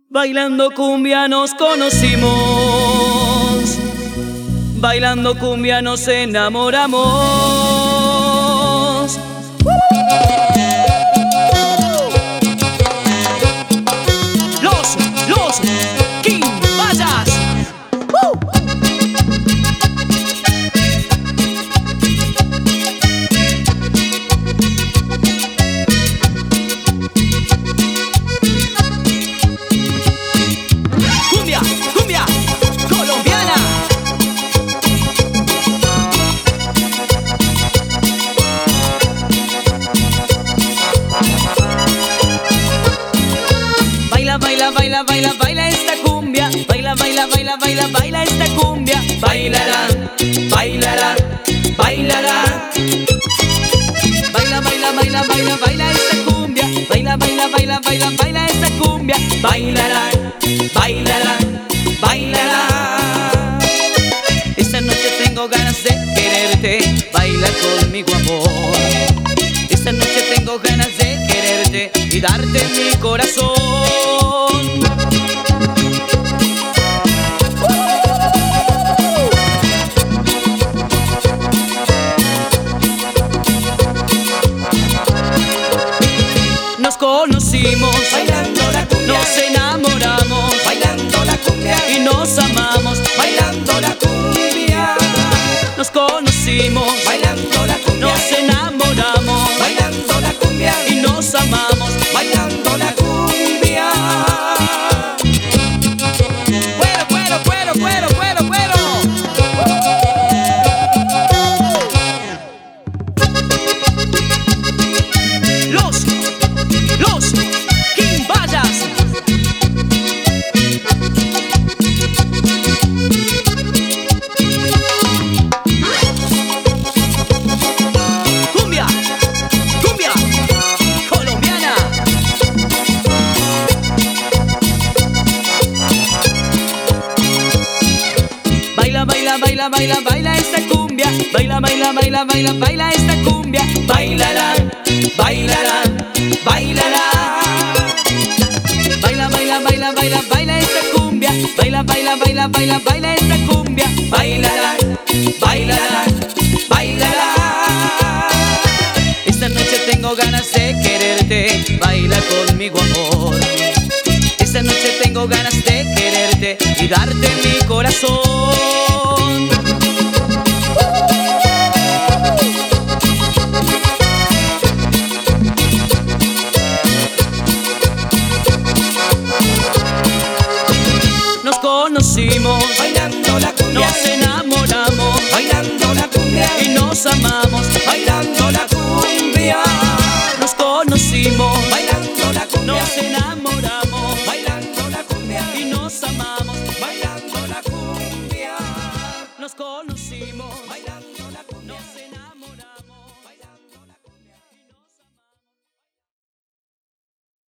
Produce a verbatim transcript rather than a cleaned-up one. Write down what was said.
Bailando cumbia nos conocimos, bailando cumbia nos enamoramos. Los, los Quimbayas. Cumbia, cumbia colombiana. Baila, baila, baila, baila, baila esta cumbia. Baila, baila, baila, baila, baila esta cumbia. Bailarán, bailarán, bailarán. Baila, baila, baila, baila, baila esta cumbia. Baila, baila, baila, baila, baila esta cumbia. Bailarán, bailarán, bailarán. Esta noche tengo ganas de quererte. Baila conmigo, amor. Esta noche tengo ganas de quererte y darte mi corazón. Nos conocimos bailando la cumbia, nos enamoramos bailando la cumbia y nos amamos. bailando la cumbia, Nos conocimos bailando la cumbia nos enamoramos bailando la cumbia y nos amamos. bailando la cumbia. Cuero, cuero, cuero, cuero, cuero, cuero. Los, los Quimbayas. Cumbia, cumbia colombiana. Baila, baila, baila, baila, baila esta cumbia. Baila, baila, baila, baila, baila esta cumbia. Bailarán, bailarán, bailarán. Baila, baila, baila, baila, baila esta cumbia. Baila, baila, baila, baila, baila esta cumbia. Bailarán, bailarán, bailarán. Esta noche tengo ganas de quererte. Baila conmigo, amor. Esta noche tengo ganas de quererte y darte mi corazón. Nos conocimos, Bailando la cumbia, nos enamoramos bailando la cumbia y nos amamos. bailando la cumbia, Nos conocimos, bailando la cumbia nos enamoramos bailando la cumbia y nos amamos. bailando la cumbia. Nos conocimos.